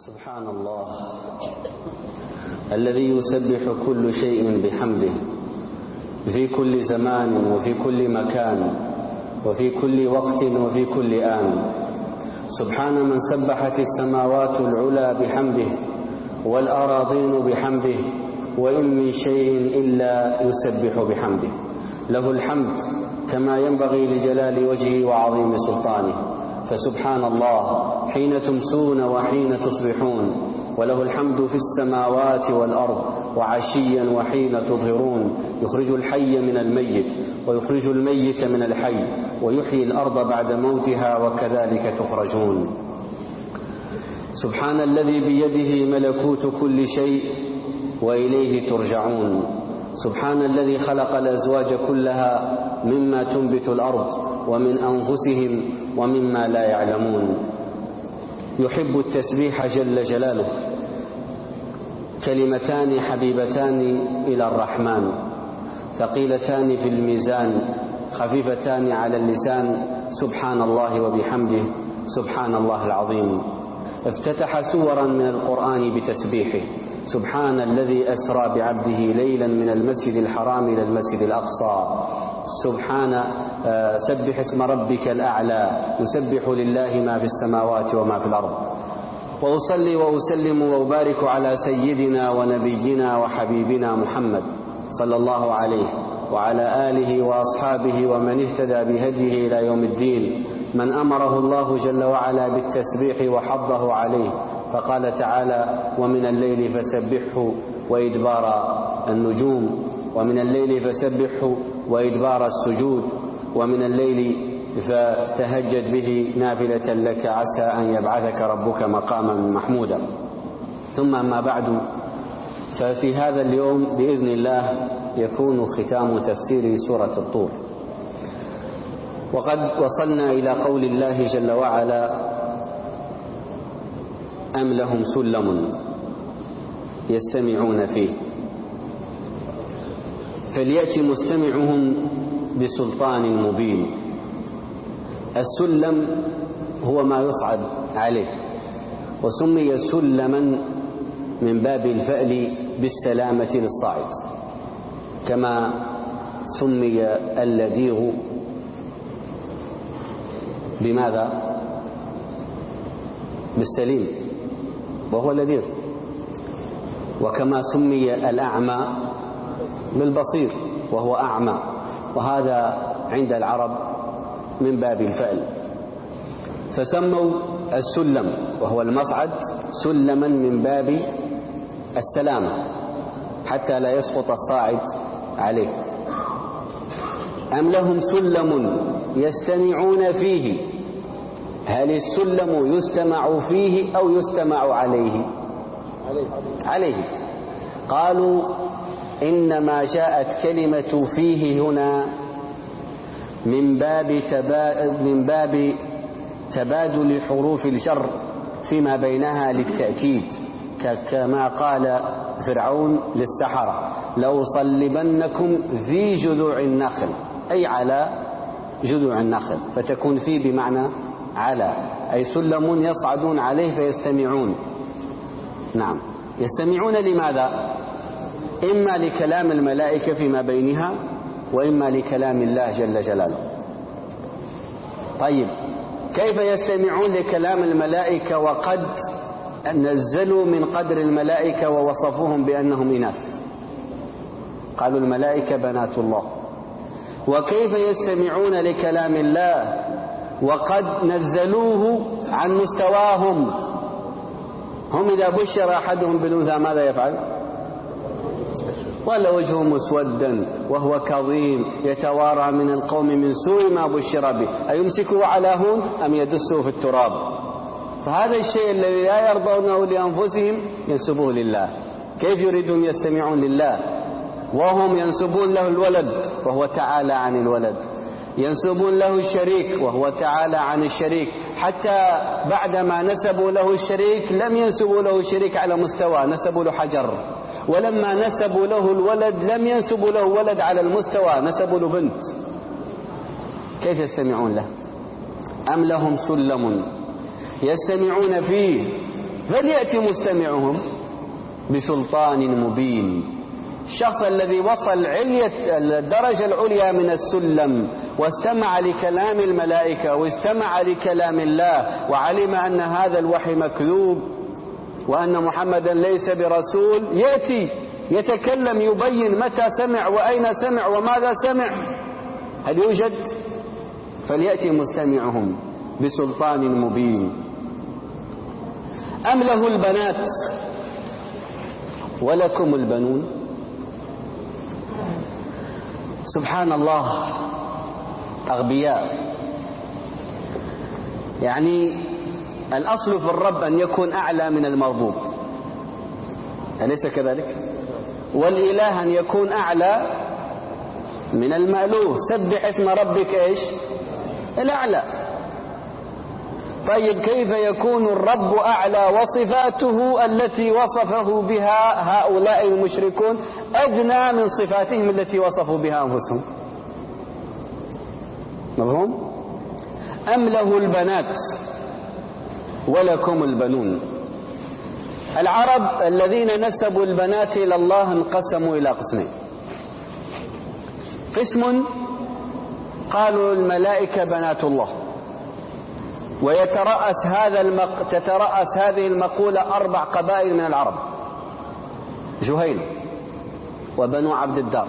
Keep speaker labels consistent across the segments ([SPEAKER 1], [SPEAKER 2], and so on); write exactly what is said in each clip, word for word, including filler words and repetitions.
[SPEAKER 1] سبحان الله الذي يسبح كل شيء بحمده في كل زمان وفي كل مكان وفي كل وقت وفي كل آن. سبحان من سبحت السماوات العلى بحمده والأراضين بحمده وإن من شيء إلا يسبح بحمده. له الحمد كما ينبغي لجلال وجهه وعظيم سلطانه، فسبحان الله حين تمسون وحين تصبحون، وله الحمد في السماوات والأرض وعشيا وحين تظهرون. يخرج الحي من الميت ويخرج الميت من الحي ويحيي الأرض بعد موتها وكذلك تخرجون. سبحان الذي بيده ملكوت كل شيء وإليه ترجعون. سبحان الذي خلق الأزواج كلها مما تنبت الأرض ومن أنفسهم ومما لا يعلمون. يحب التسبيح جل جلاله، كلمتان حبيبتان إلى الرحمن، ثقيلتان في الميزان، خفيفتان على اللسان. سبحان الله وبحمده سبحان الله العظيم. افتتح سورا من القرآن بتسبيحه. سبحان الذي أسرى بعبده ليلا من المسجد الحرام إلى المسجد الأقصى. سبحان سبح اسم ربك الأعلى. يسبح لله ما في السماوات وما في الأرض. وأصلي وأسلم وأبارك على سيدنا ونبينا وحبيبنا محمد صلى الله عليه وعلى آله وأصحابه ومن اهتدى بهديه إلى يوم الدين، من أمره الله جل وعلا بالتسبيح وحضه عليه، فقال تعالى: ومن الليل فسبحه وإدبار النجوم، ومن الليل فسبحه وإدبار السجود، ومن الليل فتهجد به نافلة لك عسى أن يبعثك ربك مقاما محمودا. ثم أما بعد، ففي هذا اليوم بإذن الله يكون ختام تفسير سورة الطور، وقد وصلنا إلى قول الله جل وعلا: أم لهم سلم يستمعون فيه فليأت مستمعهم بسلطان مبين. السلم هو ما يصعد عليه، وسمي سلما من باب الفأل بالسلامة للصاعد، كما سمي اللديغ بماذا؟ بالسليم وهو لديغ، وكما سمي الأعمى بالبصير وهو أعمى، وهذا عند العرب من باب الفأل. فسموا السلم وهو المصعد سلما من باب السلامة حتى لا يسقط الصاعد عليه. أم لهم سلم يستمعون فيه. هل السلم يستمع فيه أو يستمع عليه؟ عليه. قالوا إنما جاءت كلمة فيه هنا من باب تبا... من باب تبادل حروف الجر فيما بينها للتأكيد، كما قال فرعون للسحرة: لأصلبنكم في جذوع النخل، أي على جذوع النخل، فتكون فيه بمعنى على، أي سلم يصعدون عليه فيستمعون. نعم، يستمعون لماذا؟ إما لكلام الملائكة فيما بينها، وإما لكلام الله جل جلاله. طيب، كيف يستمعون لكلام الملائكة وقد نزلوا من قدر الملائكة ووصفوهم بأنهم إناث؟ قالوا الملائكة بنات الله. وكيف يستمعون لكلام الله وقد نزلوه عن مستواهم؟ هم إذا بشر أحدهم بالأنثى ماذا يفعل؟ ولا وجهه مسودا وهو كظيم يتوارى من القوم من سوء ما بشر به، أيمسكه على هون أم يدسه في التراب؟ فهذا الشيء الذي لا يرضونه لأنفسهم ينسبوه لله. كيف يريدون يستمعون لله وهم ينسبون له الولد وهو تعالى عن الولد، ينسبون له الشريك وهو تعالى عن الشريك، حتى بعدما نسبوا له الشريك لم ينسبوا له الشريك على مستوى، نسبوا له حجر. ولما نسبوا له الولد لم ينسبوا له ولد على المستوى، نسبوا له بنت. كيف يستمعون له؟ أم لهم سلم يستمعون فيه فليأتي مستمعهم بسلطان مبين. الشخص الذي وصل علية الدرجة العليا من السلم واستمع لكلام الملائكة واستمع لكلام الله وعلم أن هذا الوحي مكذوب وأن محمدا ليس برسول، يأتي يتكلم يبين متى سمع وأين سمع وماذا سمع. هل يوجد؟ فليأتي مستمعهم بسلطان مبين. أم له البنات ولكم البنون. سبحان الله، أغبياء. يعني الأصل في الرب أن يكون أعلى من المربوب، أليس كذلك؟ والإله أن يكون أعلى من المألوه. سبح اسم ربك إيش؟ الأعلى. طيب كيف يكون الرب أعلى وصفاته التي وصفه بها هؤلاء المشركون أدنى من صفاتهم التي وصفوا بها أنفسهم؟ مفهوم؟ أم له البنات ولكم البنون. العرب الذين نسبوا البنات إلى الله انقسموا إلى قسمين. قسم قالوا الملائكة بنات الله، ويترأس هذا المق... تترأس هذه المقولة أربع قبائل من العرب: جهيل وبنو عبد الدار،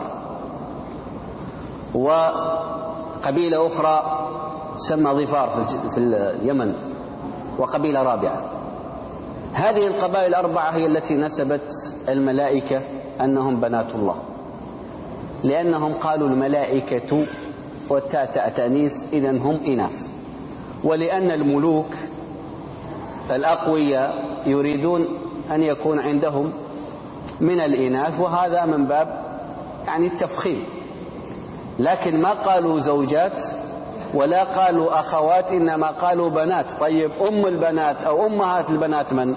[SPEAKER 1] وقبيلة أخرى تسمى ظفار في اليمن، وقبيلة رابعة. هذه القبائل الأربعة هي التي نسبت الملائكة أنهم بنات الله، لأنهم قالوا الملائكة والتاء تاء تأنيث إذن هم إناث، ولأن الملوك الأقوياء يريدون أن يكون عندهم من الإناث، وهذا من باب يعني التفخيم. لكن ما قالوا زوجات ولا قالوا أخوات، إنما قالوا بنات. طيب أم البنات أو أمهات البنات من؟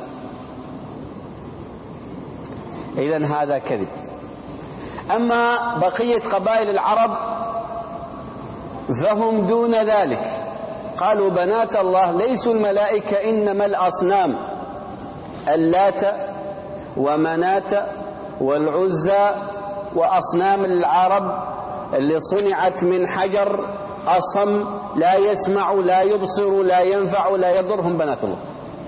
[SPEAKER 1] إذن هذا كذب. أما بقية قبائل العرب فهم دون ذلك، قالوا بنات الله ليسوا الملائكة إنما الأصنام، اللات ومنات والعزى، وأصنام العرب اللي صنعت من حجر أصم لا يسمع لا يبصر لا ينفع لا يضرهم بنات الله.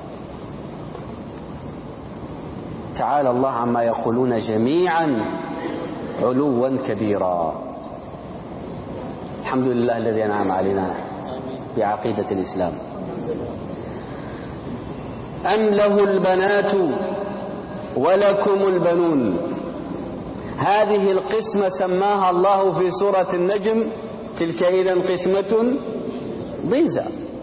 [SPEAKER 1] تعالى الله عما يقولون جميعا علوا كبيرا. الحمد لله الذي أنعم علينا بعقيدة الإسلام. أم له البنات ولكم البنون. هذه القسمة سماها الله في سورة النجم: تلك إذن قسمة ضيزى.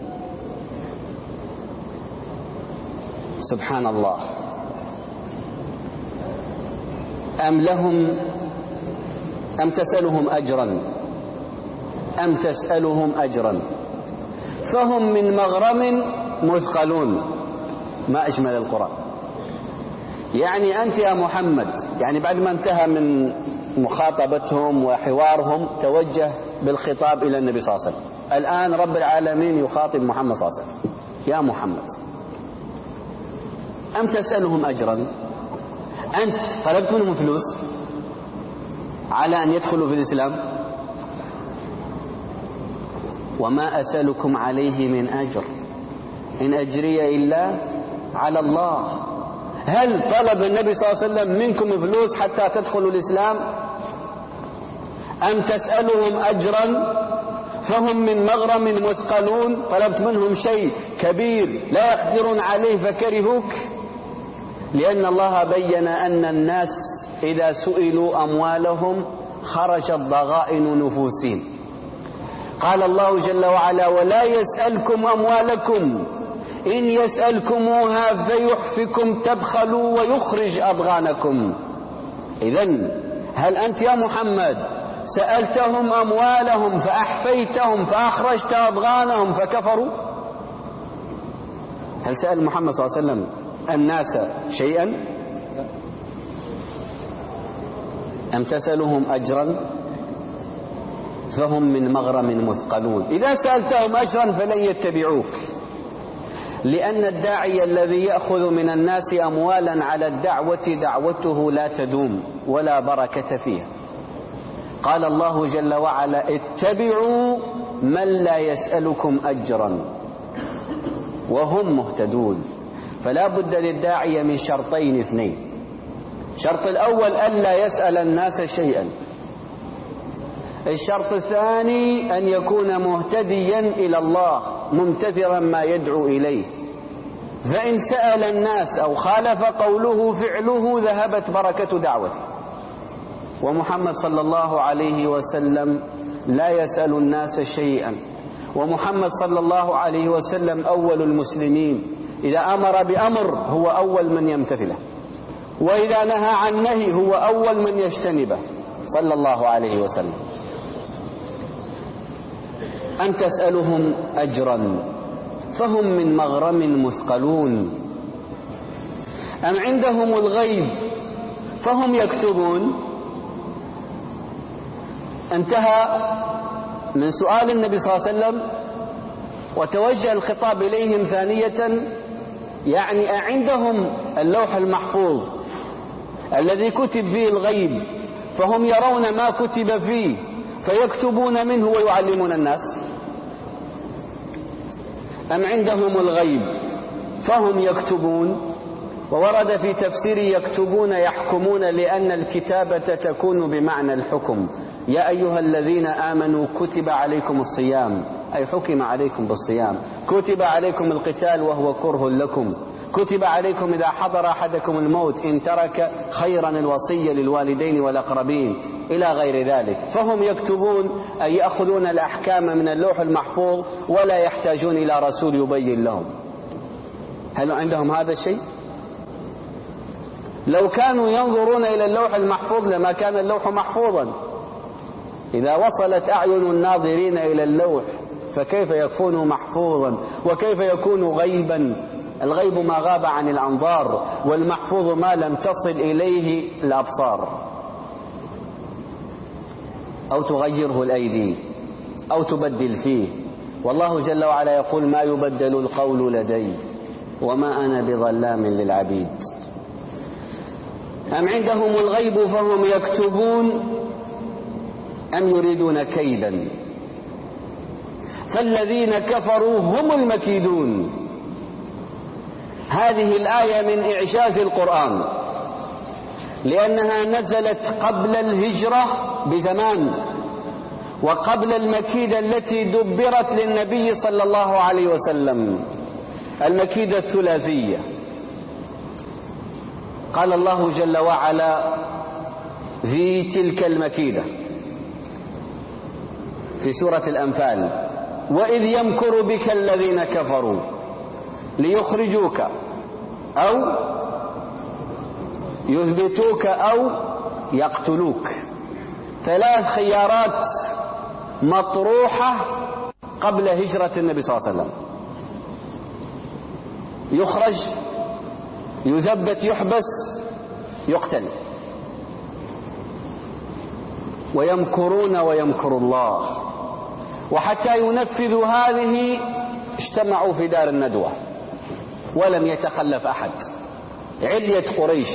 [SPEAKER 1] سبحان الله. أم لهم أم تسألهم أجرا أم تسألهم أجرا فهم من مغرم مثقلون. ما أجمل القرآن. يعني أنت يا محمد، يعني بعد ما انتهى من مخاطبتهم وحوارهم توجه بالخطاب إلى النبي صلى الله عليه وسلم. الآن رب العالمين يخاطب محمد صلى الله عليه وسلم: يا محمد أم تسألهم أجرا، أنت طلبت منهم فلوس على أن يدخلوا في الإسلام؟ وما أسألكم عليه من أجر إن أجري إلا على الله. هل طلب النبي صلى الله عليه وسلم منكم فلوس حتى تدخلوا الإسلام؟ أم تسألهم أجرا فهم من مغرم مثقلون. طلبت منهم شيء كبير لا يقدرون عليه فكرهوك؟ لأن الله بين أن الناس إذا سئلوا أموالهم خرجت ضغائن نفوسهم. قال الله جل وعلا: ولا يسألكم أموالكم إن يسألكموها فيحفكم تبخلوا ويخرج أضغانكم. إذن هل أنت يا محمد سألتهم أموالهم فأحفيتهم فأخرجت أضغانهم فكفروا؟ هل سأل محمد صلى الله عليه وسلم الناس شيئا؟ أم تسألهم أجرا فهم من مغرم مثقلون. إذا سألتهم أجرا فلن يتبعوك، لأن الداعي الذي يأخذ من الناس أموالا على الدعوة دعوته لا تدوم ولا بركة فيها. قال الله جل وعلا: اتبعوا من لا يسألكم أجرا وهم مهتدون. فلا بد للداعية من شرطين اثنين: الشرط الأول ألا يسأل الناس شيئا، الشرط الثاني أن يكون مهتديا إلى الله ممتثلا ما يدعو إليه، فإن سأل الناس أو خالف قوله فعله ذهبت بركة دعوته. ومحمد صلى الله عليه وسلم لا يسأل الناس شيئا، ومحمد صلى الله عليه وسلم أول المسلمين، إذا أمر بأمر هو أول من يمتثله، وإذا نهى عن نهي هو أول من يجتنبه صلى الله عليه وسلم. أن تسألهم أجرا فهم من مغرم مثقلون، أم عندهم الغيب فهم يكتبون. انتهى من سؤال النبي صلى الله عليه وسلم وتوجه الخطاب إليهم ثانية، يعني أعندهم اللوح المحفوظ الذي كتب فيه الغيب فهم يرون ما كتب فيه فيكتبون منه ويعلمون الناس، أم عندهم الغيب فهم يكتبون. وورد في تفسير يكتبون يحكمون، لأن الكتابة تكون بمعنى الحكم. يا أيها الذين آمنوا كتب عليكم الصيام، أي حكم عليكم بالصيام. كتب عليكم القتال وهو كره لكم. كتب عليكم إذا حضر أحدكم الموت إن ترك خيرا الوصية للوالدين والأقربين إلى غير ذلك. فهم يكتبون أي يأخذون الأحكام من اللوح المحفوظ ولا يحتاجون إلى رسول يبين لهم. هل عندهم هذا الشيء؟ لو كانوا ينظرون إلى اللوح المحفوظ لما كان اللوح محفوظا. إذا وصلت أعين الناظرين إلى اللوح فكيف يكون محفوظا وكيف يكون غيبا؟ الغيب ما غاب عن الأنظار، والمحفوظ ما لم تصل إليه الأبصار. أو تغيره الأيدي أو تبدل فيه. والله جل وعلا يقول: ما يبدل القول لدي وما أنا بظلام للعبيد. أم عندهم الغيب فهم يكتبون أم يريدون كيدا فالذين كفروا هم المكيدون. هذه الآية من إعجاز القرآن، لأنها نزلت قبل الهجرة بزمان وقبل المكيدة التي دبرت للنبي صلى الله عليه وسلم، المكيدة الثلاثية. قال الله جل وعلا في تلك المكيدة في سورة الأنفال: وإذ يمكر بك الذين كفروا ليخرجوك أو يثبتوك أو يقتلوك. ثلاث خيارات مطروحة قبل هجرة النبي صلى الله عليه وسلم: يخرج، يثبت، يحبس، يقتل. ويمكرون ويمكر الله. وحتى ينفذوا هذه اجتمعوا في دار الندوة ولم يتخلف أحد، علية قريش.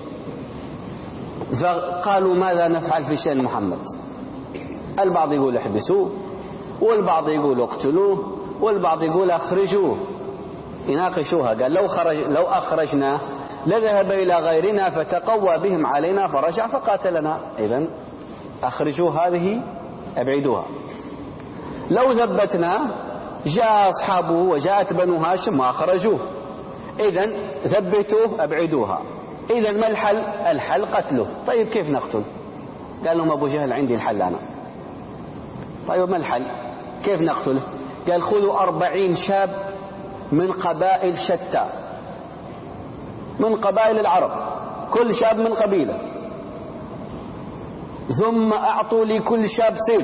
[SPEAKER 1] فقالوا: ماذا نفعل في شأن محمد؟ البعض يقول احبسوه، والبعض يقول اقتلوه، والبعض يقول اخرجوه. يناقشوها. قال: لو خرج لو أخرجناه لذهب إلى غيرنا فتقوى بهم علينا فرجع فقاتلنا. إذن أخرجوا هذه، أبعدوها. لو ثبتنا جاء أصحابه وجاءت بنو هاشم وأخرجوه، إذن ثبتوه، أبعدوها. إذن ما الحل؟ الحل قتله. طيب كيف نقتل؟ قال لهم أبو جهل: عندي الحل أنا. طيب ما الحل؟ كيف نقتله؟ قال: خذوا أربعين شاب من قبائل شتى، من قبائل العرب، كل شاب من قبيلة، ثم أعطوا لكل شاب سيف،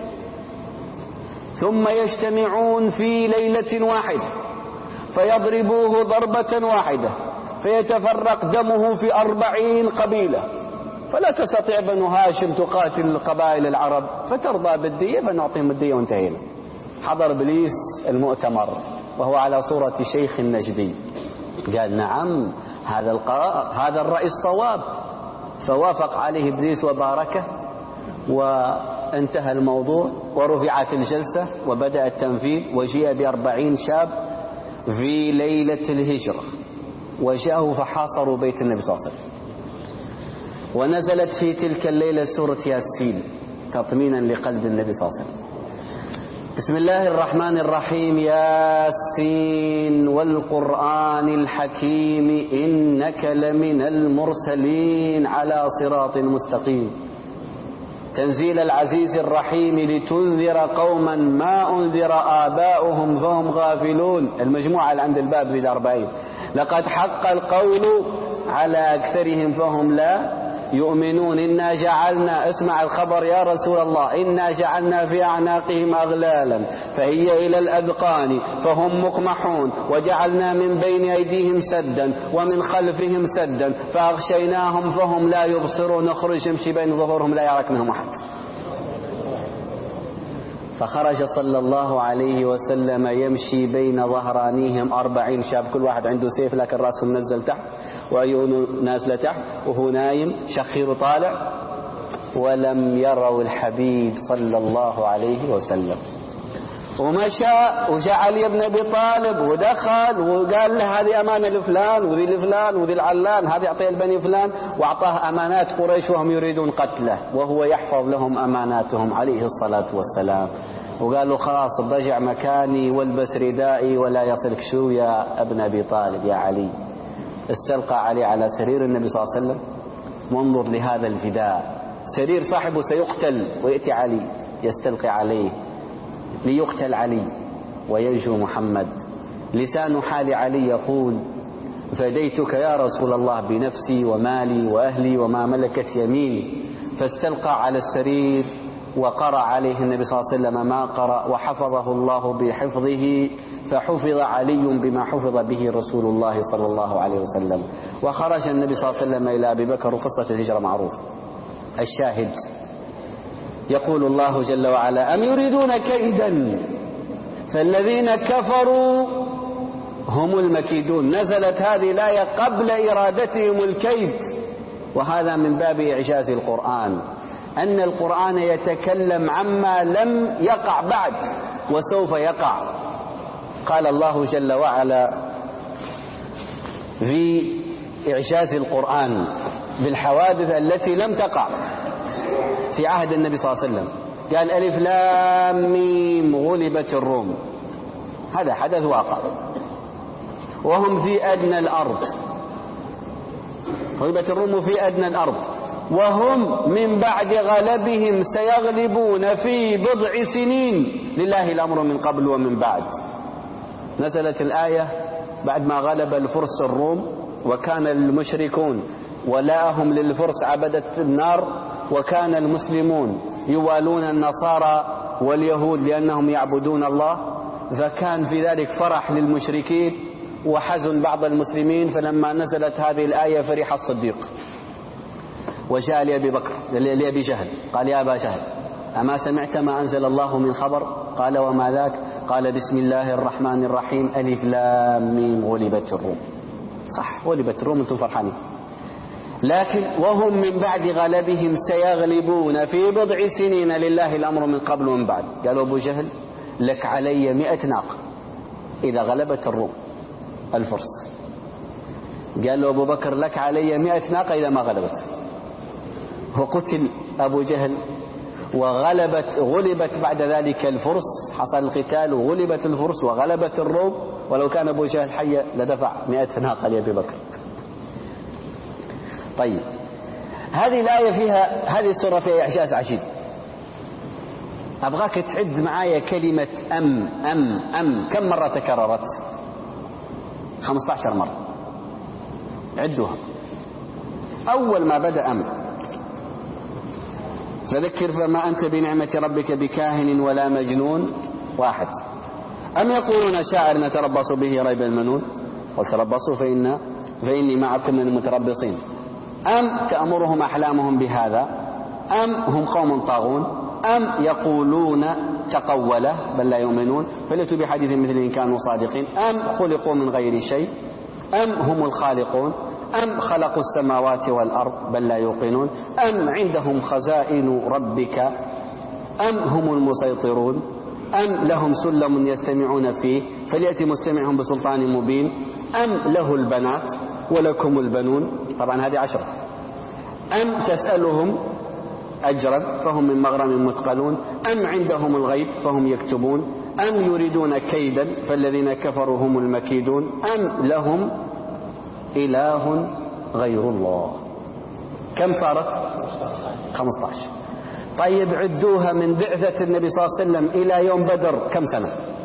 [SPEAKER 1] ثم يجتمعون في ليلة واحدة فيضربوه ضربة واحدة فيتفرق دمه في أربعين قبيلة، فلا تستطيع بنو هاشم تقاتل قبائل العرب فترضى بالدية فنعطيهم الدية وانتهينا. حضر إبليس المؤتمر وهو على صورة شيخ نجدي. قال نعم هذا القرار هذا الرأي الصواب، فوافق عليه إبليس وباركه، وانتهى الموضوع ورفعت الجلسة وبدأ التنفيذ. وجيء بأربعين شاب في ليلة الهجرة وجاءوا فحاصروا بيت النبي صلى الله عليه وسلم، ونزلت في تلك الليلة سورة ياسين تطمينا لقلب النبي صلى الله عليه وسلم. بسم الله الرحمن الرحيم. ياسين والقرآن الحكيم إنك لمن المرسلين على صراط مستقيم تنزيل العزيز الرحيم لتنذر قوما ما أنذر آباؤهم فهم غافلون. المجموعة اللي عند الباب في الأربعين. لقد حق القول على أكثرهم فهم لا يؤمنون. إنا جعلنا اسمع الخبر يا رسول الله إنا جعلنا في أعناقهم أغلالا فهي إلى الأذقان فهم مقمحون وجعلنا من بين أيديهم سدا ومن خلفهم سدا فأغشيناهم فهم لا يبصرون. اخرج امشي بين ظهورهم لا يراك منهم أحد. فخرج صلى الله عليه وسلم يمشي بين ظهرانيهم أربعين شاب كل واحد عنده سيف لكن رأسه منزل تحت وعيونه نازلة تحت وهو نايم شخير طالع، ولم يروا الحبيب صلى الله عليه وسلم. ومشى وجاء علي بن أبي طالب ودخل وقال له هذه أمانة لفلان وذي لفلان وذي العلان هذه أعطيها لبني فلان، وأعطاه أمانات قريش وهم يريدون قتله وهو يحفظ لهم أماناتهم عليه الصلاة والسلام. وقال له خلاص ضجع مكاني والبس ردائي ولا يصلك شو يا ابن أبي طالب يا علي. استلقى علي على سرير النبي صلى الله عليه وسلم. وانظر لهذا الفداء، سرير صاحبه سيقتل ويأتي علي يستلقي عليه ليقتل علي وينجو محمد. لسان حال علي يقول فديتك يا رسول الله بنفسي ومالي وأهلي وما ملكت يميني. فاستلقى على السرير وقرأ عليه النبي صلى الله عليه وسلم ما قرأ وحفظه الله بحفظه، فحفظ علي بما حفظ به رسول الله صلى الله عليه وسلم. وخرج النبي صلى الله عليه وسلم إلى أبي بكر. وقصة الهجرة معروف. الشاهد يقول الله جل وعلا أم يريدون كيدا فالذين كفروا هم المكيدون. نزلت هذه الآية قبل إرادتهم الكيد، وهذا من باب إعجاز القرآن أن القرآن يتكلم عما لم يقع بعد وسوف يقع. قال الله جل وعلا في إعجاز القرآن بالحوادث التي لم تقع في عهد النبي صلى الله عليه وسلم. قال ألف لام ميم غلبت الروم، هذا حدث واقع وهم في أدنى الأرض. غلبت الروم في أدنى الأرض وهم من بعد غلبهم سيغلبون في بضع سنين لله الأمر من قبل ومن بعد. نزلت الآية بعد ما غلب الفرس الروم وكان المشركون ولاءهم للفرس عبدة النار، وكان المسلمون يوالون النصارى واليهود لأنهم يعبدون الله، فكان في ذلك فرح للمشركين وحزن بعض المسلمين. فلما نزلت هذه الآية فرح الصديق وجاء لأبي بكر لأبي جهل قال يا أبا جهل أما سمعت ما أنزل الله من خبر؟ قال وما ذاك؟ قال بسم الله الرحمن الرحيم ألف لام ميم غلبت الروم. صح غلبت الروم أنتم فرحانين، لكن وهم من بعد غلبهم سيغلبون في بضع سنين لله الأمر من قبل ومن بعد. قالوا أبو جهل لك علي مئة ناقة إذا غلبت الروم الفرس. قال له أبو بكر لك علي مئة ناقة إذا ما غلبت. وقتل أبو جهل وغلبت غلبت بعد ذلك الفرس، حصل القتال وغلبت الفرس وغلبت الروم. ولو كان أبو جهل حي لدفع مئة ناقة لأبي بكر. طيب هذه الآية فيها هذه السورة فيها إعجاز عجيب. أبغاك تعد معايا كلمة أم أم أم كم مرة تكررت؟ خمسة عشر مرة. عدوها. أول ما بدأ أم فذكر فما أنت بنعمة ربك بكاهن ولا مجنون. واحد. أم يقولون شاعر نتربص به ريب المنون قل تربصوا فإن فإني معكم من المتربصين. أم تأمرهم أحلامهم بهذا أم هم قوم طاغون أم يقولون تقوله بل لا يؤمنون، فليأتوا بحديث مثله إن كانوا صادقين. أم خلقوا من غير شيء أم هم الخالقون أم خلقوا السماوات والأرض بل لا يوقنون أم عندهم خزائن ربك أم هم المسيطرون أم لهم سلم يستمعون فيه فليأتي مستمعهم بسلطان مبين أم له البنات ولكم البنون. طبعا هذه عشرة. أم تسألهم أجرا فهم من مغرم مثقلون أم عندهم الغيب فهم يكتبون أم يريدون كيدا فالذين كفروا هم المكيدون أم لهم إله غير الله. كم صارت؟ خمسة عشر. طيب عدوها من بعثة النبي صلى الله عليه وسلم إلى يوم بدر كم سنة؟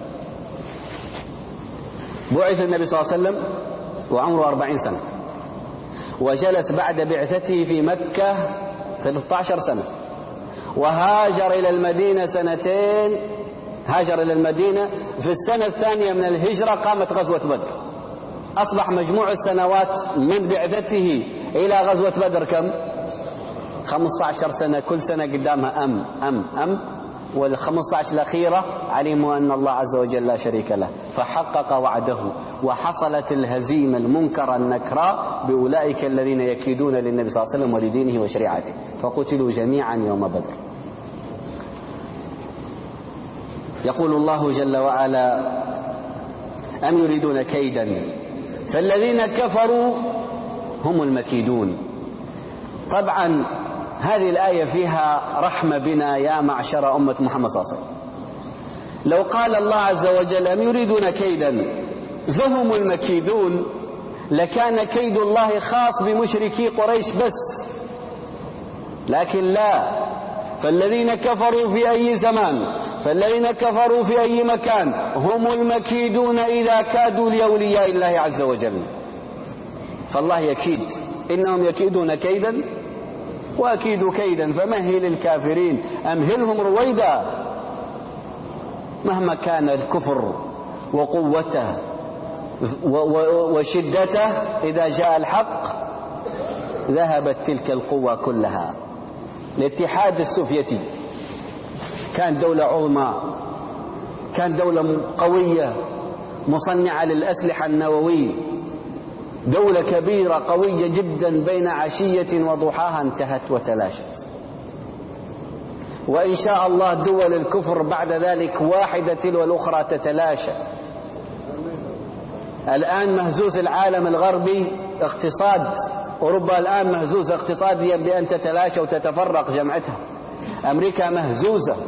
[SPEAKER 1] بعث النبي صلى الله عليه وسلم وعمره أربعين سنة، وجلس بعد بعثته في مكة ثلاثة عشر سنة، وهاجر إلى المدينة سنتين. هاجر إلى المدينة في السنة الثانية من الهجرة قامت غزوة بدر. أصبح مجموع السنوات من بعثته إلى غزوة بدر كم؟ خمسة عشر سنة. كل سنة قدامها أم أم أم والخمسة عشر الأخيرة علموا أن الله عز وجل لا شريك له فحقق وعده، وحصلت الهزيمة المنكرة النكراء بأولئك الذين يكيدون للنبي صلى الله عليه وسلم ولدينه وشريعته فقتلوا جميعا يوم بدر. يقول الله جل وعلا أم يريدون كيدا فالذين كفروا هم المكيدون. طبعا هذه الآية فيها رحمة بنا يا معشر أمة محمد صلى الله عليه وسلم. لو قال الله عز وجل أم يريدون كيدا فهم المكيدون لكان كيد الله خاص بمشركي قريش بس، لكن لا، فالذين كفروا في أي زمان فالذين كفروا في أي مكان هم المكيدون إذا كادوا لأولياء الله عز وجل. فالله يكيد، إنهم يكيدون كيدا وأكيد كيدا فمهل الكافرين أمهلهم رويدا. مهما كان الكفر وقوته وشدته إذا جاء الحق ذهبت تلك القوة كلها. الاتحاد السوفيتي كان دولة عظمى، كان دولة قوية مصنعة للأسلحة النووية، دولة كبيرة قوية جدا بين عشية وضحاها انتهت وتلاشت. وإن شاء الله دول الكفر بعد ذلك واحدة تلو الأخرى تتلاشى. الآن مهزوز العالم الغربي اقتصاد أوروبا، الآن مهزوزة اقتصاديا بأن تتلاشى وتتفرق جمعتها. أمريكا مهزوزة،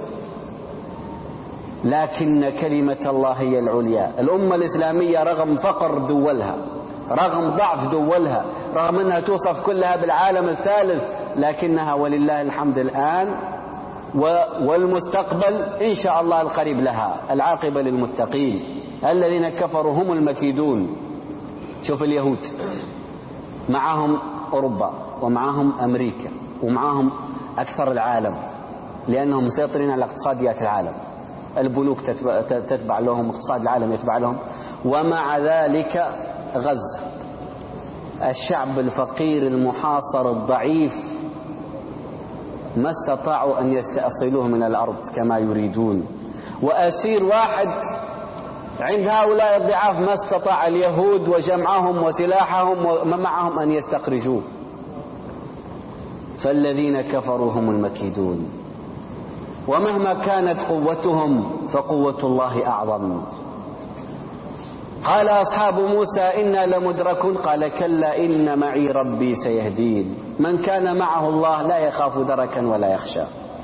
[SPEAKER 1] لكن كلمة الله هي العليا. الأمة الإسلامية رغم فقر دولها، رغم ضعف دولها، رغم أنها توصف كلها بالعالم الثالث، لكنها ولله الحمد الآن والمستقبل إن شاء الله القريب لها العاقبة للمتقين. الذين كفروا هم المكيدون. شوف اليهود معهم أوروبا ومعهم أمريكا ومعهم أكثر العالم لأنهم مسيطرين على اقتصاديات العالم، البنوك تتبع لهم، اقتصاد العالم يتبع لهم، ومع ذلك غزة الشعب الفقير المحاصر الضعيف ما استطاعوا أن يستأصلوه من الأرض كما يريدون. وأسير واحد عند هؤلاء الضعاف ما استطاع اليهود وجمعهم وسلاحهم وما معهم أن يستخرجوه. فالذين كفروا هم المكيدون، ومهما كانت قوتهم فقوة الله أعظم. قال أصحاب موسى إنا لمدركون قال كلا إن معي ربي سيهدين. من كان معه الله لا يخاف دركا ولا يخشى.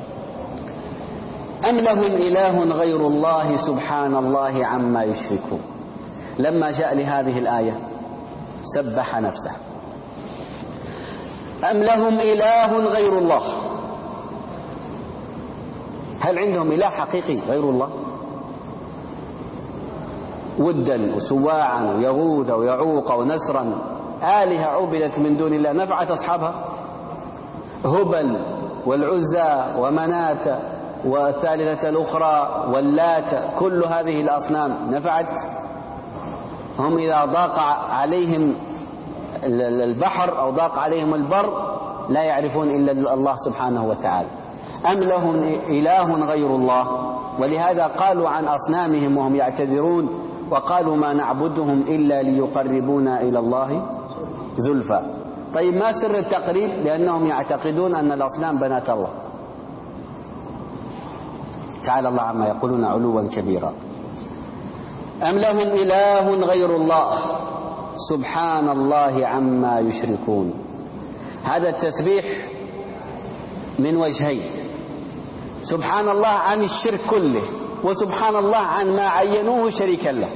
[SPEAKER 1] أم لهم إله غير الله سبحان الله عما يشركون. لما جاء لهذه الآية سبح نفسه. أم لهم إله غير الله، هل عندهم إله حقيقي غير الله؟ ودا وسواعا ويغوث ويعوق ونسرا، آلهة عبدت من دون الله نفعت أصحابها؟ هبل والعزى ومناة والثالثة الأخرى واللات، كل هذه الأصنام نفعت؟ هم إذا ضاق عليهم البحر أو ضاق عليهم البر لا يعرفون إلا الله سبحانه وتعالى. أم لهم إله غير الله؟ ولهذا قالوا عن أصنامهم وهم يعتذرون وقالوا ما نعبدهم إلا ليقربونا إلى الله زلفى. طيب ما سر التقريب؟ لأنهم يعتقدون أن الأصنام بنات الله. تعالى الله عما يقولون علوا كبيرا. أم لهم إله غير الله سبحان الله عما يشركون. هذا التسبيح من وجهين: سبحان الله عن الشرك كله، وسبحان الله عن ما عينوه شريكا له.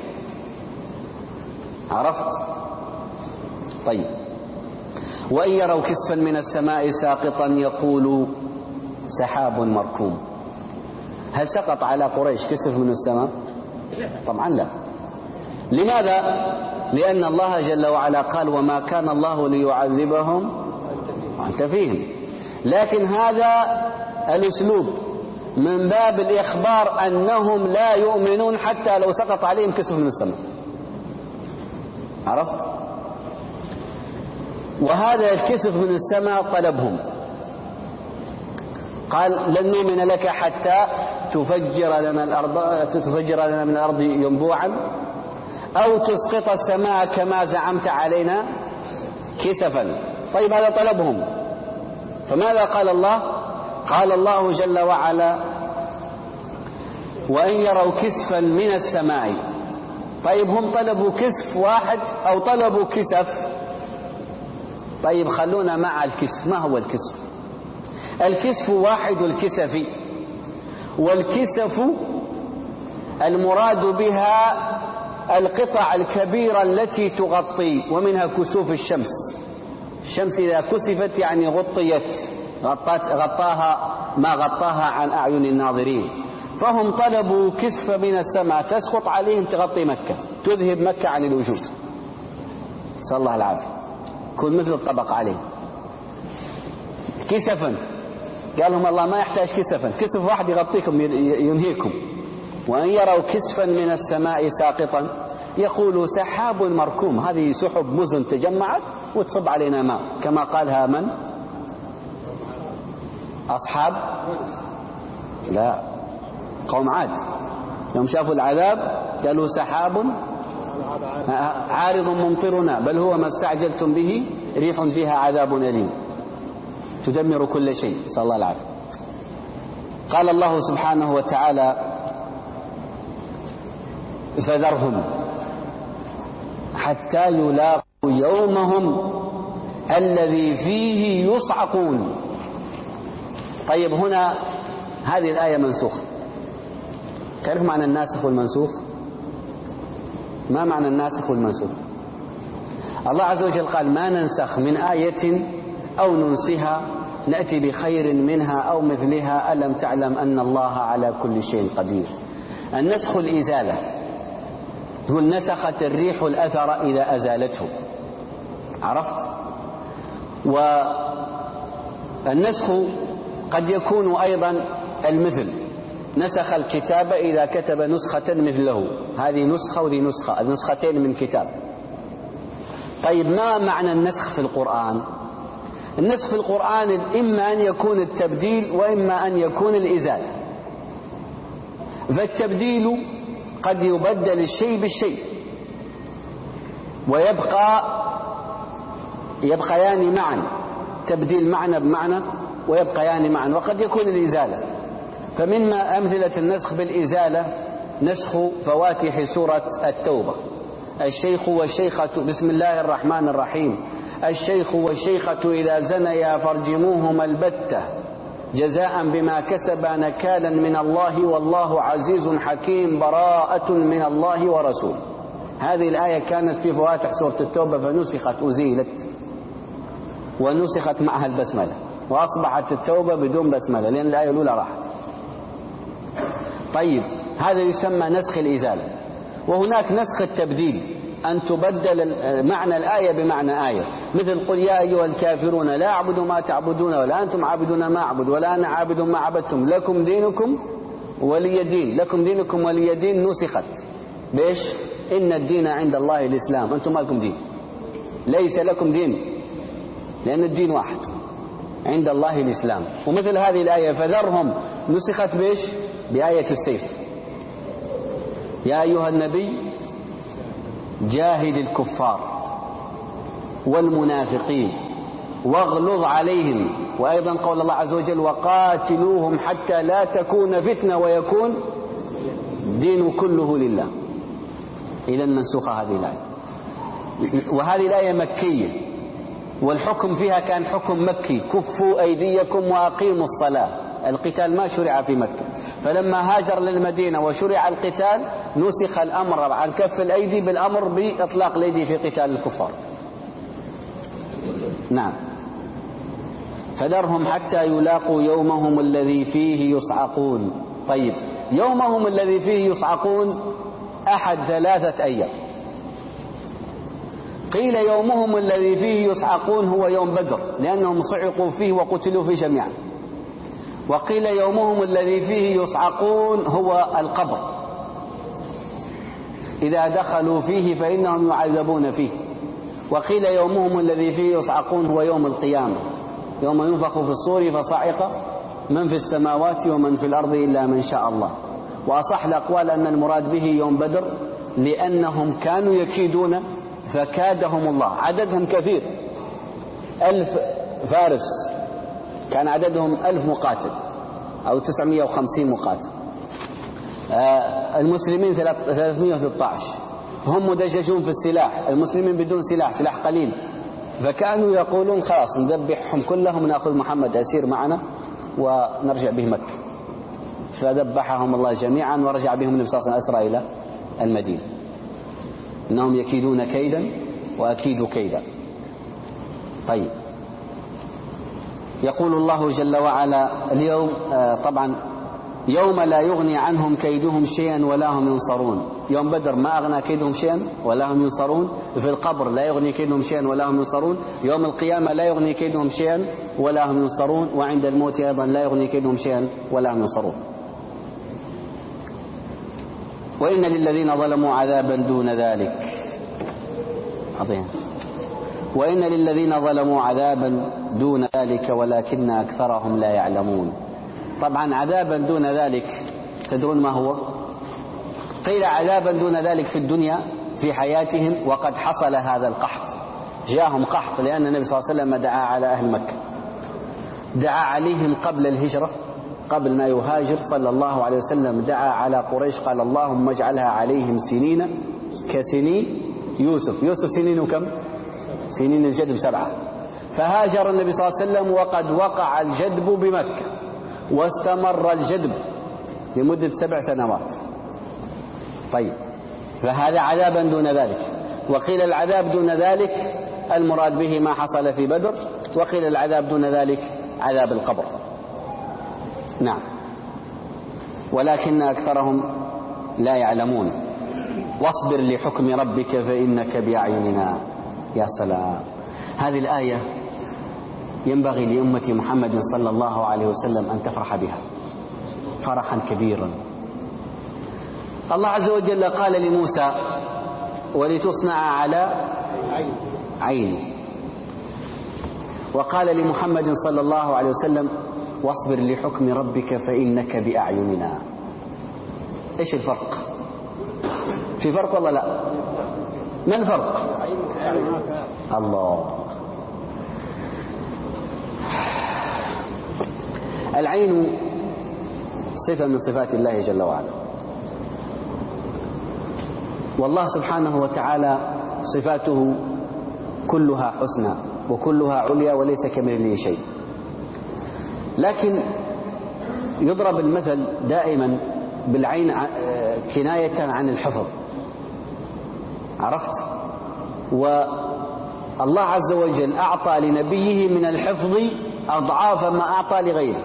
[SPEAKER 1] عرفت؟ طيب. وإن يروا كسفا من السماء ساقطا يقولوا سحاب مركوم. هل سقط على قريش كسف من السماء؟ طبعا لا. لماذا؟ لأن الله جل وعلا قال وما كان الله ليعذبهم وأنت فيهم. لكن هذا الأسلوب من باب الإخبار أنهم لا يؤمنون حتى لو سقط عليهم كسف من السماء. عرفت؟ وهذا الكسف من السماء طلبهم، قال لن نؤمن لك حتى تفجر لنا الأرض تفجر لنا من الأرض ينبوعا أو تسقط السماء كما زعمت علينا كسفا. طيب هذا طلبهم. فماذا قال الله؟ قال الله جل وعلا وإن يروا كسفا من السماء. طيب هم طلبوا كسف واحد أو طلبوا كسف؟ طيب خلونا مع الكسف. ما هو الكسف؟ الكسف واحد الكسف، والكسف المراد بها القطع الكبيرة التي تغطي، ومنها كسوف الشمس. الشمس إذا كسفت يعني غطيت، غطاها ما غطاها عن أعين الناظرين. فهم طلبوا كسف من السماء تسقط عليهم تغطي مكة، تذهب مكة عن الوجود، صلى الله العافية، كن مثل الطبق عليه كسفا. قال لهم الله ما يحتاج كسفا، كسف واحد يغطيكم ينهيكم. وأن يروا كسفا من السماء ساقطا يقولوا سحاب مركوم. هذه سحب مزن تجمعت وتصب علينا ماء، كما قالها من؟ أصحاب لا قوم عاد يوم شافوا العذاب قالوا سحاب عارض ممطرنا بل هو ما استعجلتم به ريح فيها عذاب أليم تدمر كل شيء، صلى الله العافية. قال الله سبحانه وتعالى فذرهم حتى يلاقوا يومهم الذي فيه يصعقون. طيب هنا هذه الآية منسوخة. تعرف معنى الناسخ والمنسوخ؟ ما معنى الناسخ والمنسوخ؟ الله عز وجل قال ما ننسخ من آية أو ننسها نأتي بخير منها أو مثلها ألم تعلم أن الله على كل شيء قدير. النسخ الإزالة، تقول نسخت الريح الأثر إذا أزالته. عرفت؟ والنسخ قد يكون أيضا المثل، نسخ الكتاب إذا كتب نسخة مثله، هذه نسخة وذي نسخة، النسختين من كتاب. طيب ما معنى النسخ في القرآن؟ النسخ في القرآن إما أن يكون التبديل وإما أن يكون الإزالة. فالتبديل قد يبدل الشيء بالشيء ويبقى يبقيان معا، تبديل معنى بمعنى ويبقيان معا. وقد يكون الإزالة، فمما أمثلة النسخ بالإزالة نسخ فواتح سورة التوبة: الشيخ والشيخة بسم الله الرحمن الرحيم الشيخ والشيخة إذا زنيا فارجموهما البتة جزاء بما كسبا نكالا من الله والله عزيز حكيم براءة من الله ورسوله. هذه الآية كانت في فواتح سورة التوبة فنسخت أزيلت ونسخت معها البسملة وأصبحت التوبة بدون بسملة لأن الآية الأولى راحت. طيب هذا يسمى نسخ الإزالة. وهناك نسخ التبديل، أن تبدل معنى الآية بمعنى آية، مثل قل يا أيها الكافرون لا أعبد ما تعبدون ولا أنتم عابدون ما أعبد ولا أنا عابد ما عبدتم لكم دينكم ولي دين. لكم دينكم ولي دين نسخت بإيش؟ إن الدين عند الله الإسلام. أنتم ما لكم دين، ليس لكم دين لأن الدين واحد عند الله الإسلام. ومثل هذه الآية فذرهم نسخت بإيش؟ بآية السيف. يا أيها النبي جاهد الكفار والمنافقين واغلظ عليهم. وأيضا قول الله عز وجل وقاتلوهم حتى لا تكون فتنة ويكون الدين كله لله. إذا منسوخة هذه الآية، وهذه الآية مكية والحكم فيها كان حكم مكي: كفوا أيديكم وأقيموا الصلاة. القتال ما شرع في مكة، فلما هاجر للمدينة وشرع القتال نسخ الأمر عن كف الأيدي بالأمر بإطلاق الأيدي في قتال الكفار. نعم. فذرهم حتى يلاقوا يومهم الذي فيه يصعقون. طيب، يومهم الذي فيه يصعقون أحد ثلاثة أيام. قيل يومهم الذي فيه يصعقون هو يوم بدر لأنهم صعقوا فيه وقتلوا فيه جميعا. وقيل يومهم الذي فيه يصعقون هو القبر، إذا دخلوا فيه فإنهم يعذبون فيه. وقيل يومهم الذي فيه يصعقون هو يوم القيامة، يوم ينفخ في الصور فصعق من في السماوات ومن في الأرض إلا من شاء الله. وأصح الأقوال أن المراد به يوم بدر لأنهم كانوا يكيدون فكادهم الله. عددهم كثير، ألف فارس، كان عددهم ألف مقاتل أو تسعمائة وخمسين مقاتل. آه المسلمين ثلاثمائة وثلاثة عشر، هم مدججون في السلاح، المسلمين بدون سلاح، سلاح قليل. فكانوا يقولون خلاص نذبحهم كلهم، نأخذ محمد أسير معنا ونرجع به مكة. فذبحهم الله جميعا ورجع بهم النبي صلى الله عليه وسلم أسرى إلى المدينة. إنهم يكيدون كيدا وأكيد كيدا. طيب، يقول الله جل وعلا اليوم آه طبعا يوم لا يغني عنهم كيدهم شيئا ولا هم ينصرون. يوم بدر ما أغنى كيدهم شيئا ولا هم ينصرون. في القبر لا يغني كيدهم شيئا ولا هم ينصرون. يوم القيامة لا يغني كيدهم شيئا ولا هم ينصرون. وعند الموت أيضا لا يغني كيدهم شيئا ولا هم ينصرون. وإن للذين ظلموا عذابا دون ذلك. عظيم. وإن للذين ظلموا عذابا دون ذلك ولكن أكثرهم لا يعلمون. طبعا عذابا دون ذلك تدرون ما هو؟ قيل عذابا دون ذلك في الدنيا في حياتهم، وقد حصل هذا القحط، جاءهم قحط لأن النبي صلى الله عليه وسلم دعا على أهل مكة، دعا عليهم قبل الهجرة، قبل ما يهاجر صلى الله عليه وسلم دعا على قريش قال اللهم اجعلها عليهم سنين كسنين يوسف. يوسف سنين كم؟ سنين الجدب سبعة. فهاجر النبي صلى الله عليه وسلم وقد وقع الجدب بمكة واستمر الجدب لمدة سبع سنوات. طيب، فهذا عذابا دون ذلك. وقيل العذاب دون ذلك المراد به ما حصل في بدر، وقيل العذاب دون ذلك عذاب القبر. نعم. ولكن أكثرهم لا يعلمون. واصبر لحكم ربك فإنك بأعيننا. يا سلام، هذه الآية ينبغي لأمة محمد صلى الله عليه وسلم أن تفرح بها فرحا كبيرا. الله عز وجل قال لموسى ولتصنع على عيني، وقال لمحمد صلى الله عليه وسلم واصبر لحكم ربك فإنك بأعيننا. إيش الفرق؟ في فرق ولا لا؟ ما الفرق؟ الله. العين صفة من صفات الله جل وعلا، والله سبحانه وتعالى صفاته كلها حسنى وكلها عليا وليس كمثله شيء. لكن يضرب المثل دائما بالعين كناية عن الحفظ، عرفت؟ والله عز وجل أعطى لنبيه من الحفظ أضعاف ما أعطى لغيره.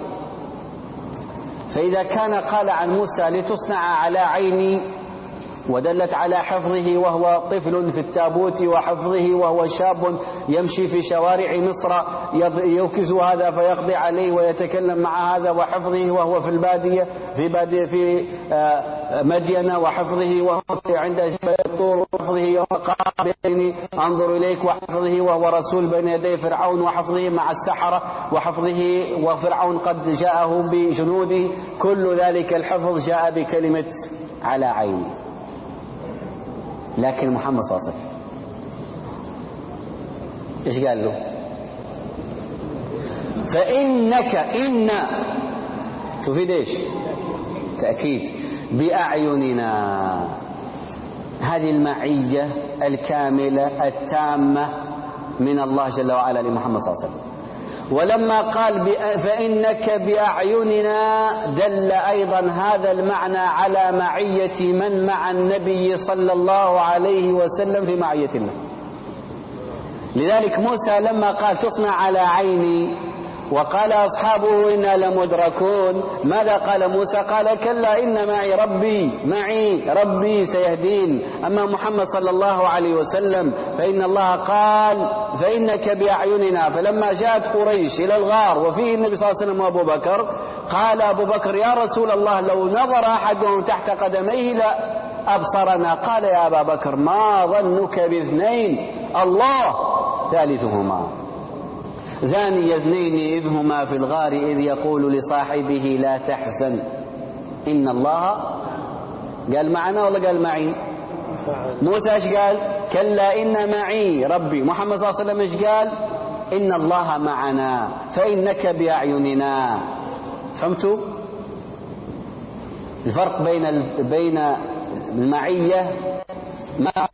[SPEAKER 1] فإذا كان قال عن موسى لتصنع على عيني ودلت على حفظه وهو طفل في التابوت وحفظه وهو شاب يمشي في شوارع مصر يوكز هذا فيقضي عليه ويتكلم مع هذا، وحفظه وهو في البادية في بادية في مدين وحفظه وهو عند الطور وحفظه يوم قال بيني أنظر إليك وحفظه وهو رسول بين يدي فرعون وحفظه مع السحرة وحفظه وفرعون قد جاءه بجنوده. كل ذلك الحفظ جاء بكلمة على عيني. لكن محمد صلى الله عليه وسلم إيش قال له؟ فإنك إن تفيد إيش؟ تأكيد بأعيننا. هذه المعية الكاملة التامة من الله جل وعلا لمحمد صلى الله عليه وسلم. ولما قال فإنك بأعيننا دل أيضا هذا المعنى على معية من مع النبي صلى الله عليه وسلم في معية الله. لذلك موسى لما قال تصنع على عيني وقال أصحابه إنا لمدركون، ماذا قال موسى؟ قال كلا إن معي ربي معي ربي سيهدين. أما محمد صلى الله عليه وسلم فإن الله قال فإنك بأعيننا. فلما جاءت قريش إلى الغار وفيه النبي صلى الله عليه وسلم وأبو بكر قال أبو بكر يا رسول الله لو نظر أحدهم تحت قدميه لأبصرنا. قال يا أبا بكر ما ظنك باثنين الله ثالثهما ثاني اثنين إذ هما في الغار إذ يقول لصاحبه لا تحزن إن الله. قال معنا ولا قال معي؟ موسى ايش قال؟ كلا إن معي ربي. محمد صلى الله عليه وسلم ايش قال؟ إن الله معنا فإنك بأعيننا. فهمتوا الفرق بين بين المعية مع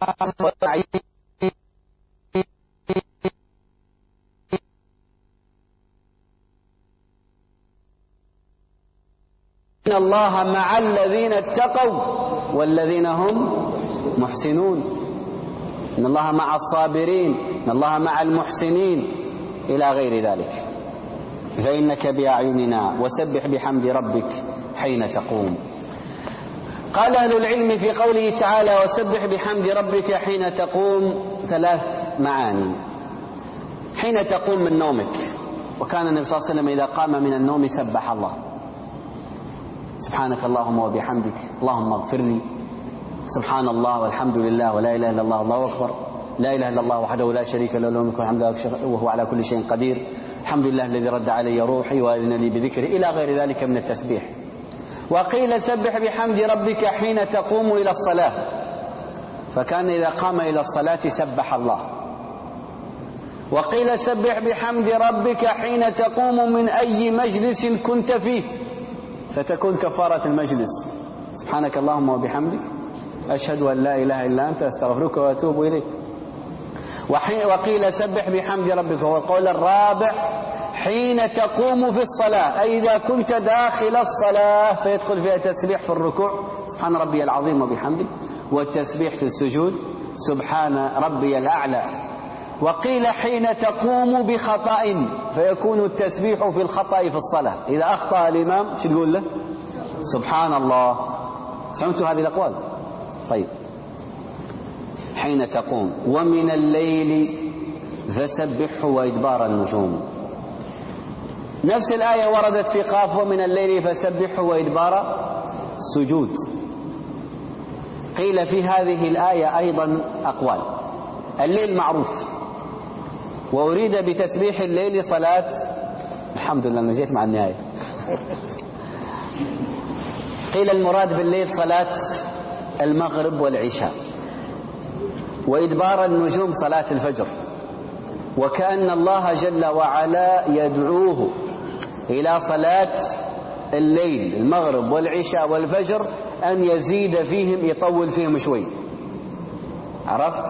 [SPEAKER 1] إن الله مع الذين اتقوا والذين هم محسنون. إن الله مع الصابرين إن الله مع المحسنين إلى غير ذلك. فإنك بأعيننا وسبح بحمد ربك حين تقوم. قال أهل العلم في قوله تعالى وسبح بحمد ربك حين تقوم ثلاث معاني. حين تقوم من نومك، وكان النبي صلى الله عليه وسلم إذا قام من النوم سبح الله سبحانك اللهم وبحمدك اللهم اغفر لي سبحان الله والحمد لله ولا إله إلا الله الله أكبر لا إله إلا الله وحده لا شريك له له الملك والحمد لله وهو على كل شيء قدير الحمد لله الذي رد علي روحي وأذن لي بذكره إلى غير ذلك من التسبيح. وقيل سبح بحمد ربك حين تقوم إلى الصلاة، فكان إذا قام إلى الصلاة سبح الله. وقيل سبح بحمد ربك حين تقوم من أي مجلس كنت فيه، فتكون كفارة المجلس سبحانك اللهم وبحمدك أشهد أن لا إله إلا أنت أستغفرك وأتوب إليك. وقيل سبح بحمد ربك، هو القول الرابع حين تقوم في الصلاة، أي إذا كنت داخل الصلاة فيدخل فيها تسبيح في الركوع سبحان ربي العظيم وبحمده، والتسبيح في السجود سبحان ربي الأعلى. وقيل حين تقوم بخطأ، فيكون التسبيح في الخطأ في الصلاة، إذا أخطأ الإمام شو تقول له؟ سبحان الله. فهمتوا هذه الأقوال؟ طيب. حين تقوم. ومن الليل فسبحه وإدبار النجوم، نفس الآية وردت في قاف ومن الليل فسبحه وإدبار السجود. قيل في هذه الآية أيضا أقوال. الليل معروف، وأريد بتسبيح الليل صلاة الحمد لله أنا جيت مع النهاية. قيل المراد بالليل صلاة المغرب والعشاء، وإدبار النجوم صلاة الفجر، وكأن الله جل وعلا يدعوه إلى صلاة الليل المغرب والعشاء والفجر أن يزيد فيهم يطول فيهم شوي. عرفت؟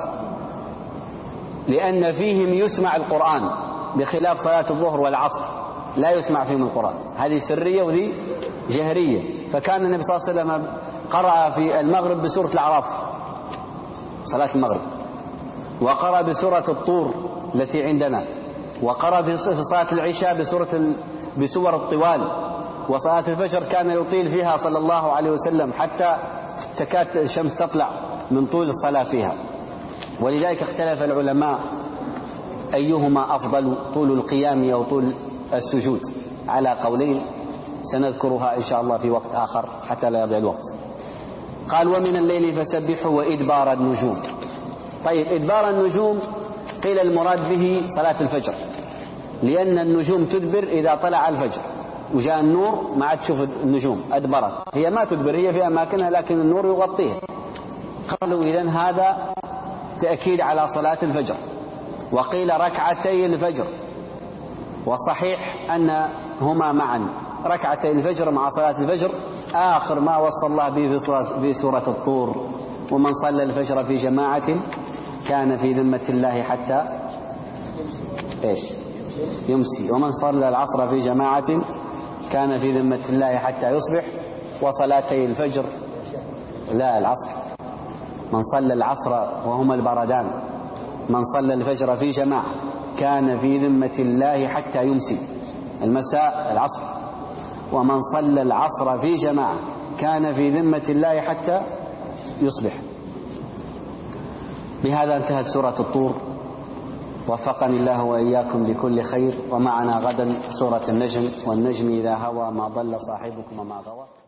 [SPEAKER 1] لأن فيهم يسمع القرآن بخلاف صلاة الظهر والعصر لا يسمع فيهم القرآن، هذه سرية وذي جهرية. فكان النبي صلى الله عليه وسلم قرأ في المغرب بسورة الأعراف صلاة المغرب، وقرأ بسورة الطور التي عندنا، وقرأ في صلاة العشاء بسورة بسور الطوال، وصلاة الفجر كان يطيل فيها صلى الله عليه وسلم حتى تكاد الشمس تطلع من طول الصلاة فيها. ولذلك اختلف العلماء أيهما أفضل، طول القيام أو طول السجود، على قولين سنذكرها إن شاء الله في وقت آخر حتى لا يضيع الوقت. قال ومن الليل فسبحه وإدبار النجوم. طيب إدبار النجوم قيل المراد به صلاة الفجر، لأن النجوم تدبر إذا طلع الفجر وجاء النور ما عاد تشوف النجوم أدبرت، هي ما تدبر، هي في أماكنها لكن النور يغطيها. قالوا إذن هذا تأكيد على صلاة الفجر. وقيل ركعتي الفجر، والصحيح أنهما معا، ركعتي الفجر مع صلاة الفجر آخر ما وصى الله به في سورة الطور: ومن صلى الفجر في جماعة كان في ذمة الله حتى إيش يمسي، ومن صلى العصر في جماعة كان في ذمة الله حتى يصبح. وصلاتي الفجر لا العصر، من صلى العصر وهما البردان، من صلى الفجر في جماعة كان في ذمة الله حتى يمسي، المساء العصر، ومن صلى العصر في جماعة كان في ذمة الله حتى يصبح. بهذا انتهت سورة الطور، وفقني الله وإياكم لكل خير. ومعنا غدا سورة النجم: والنجم إذا هوى ما ضل صاحبكم وما غوى.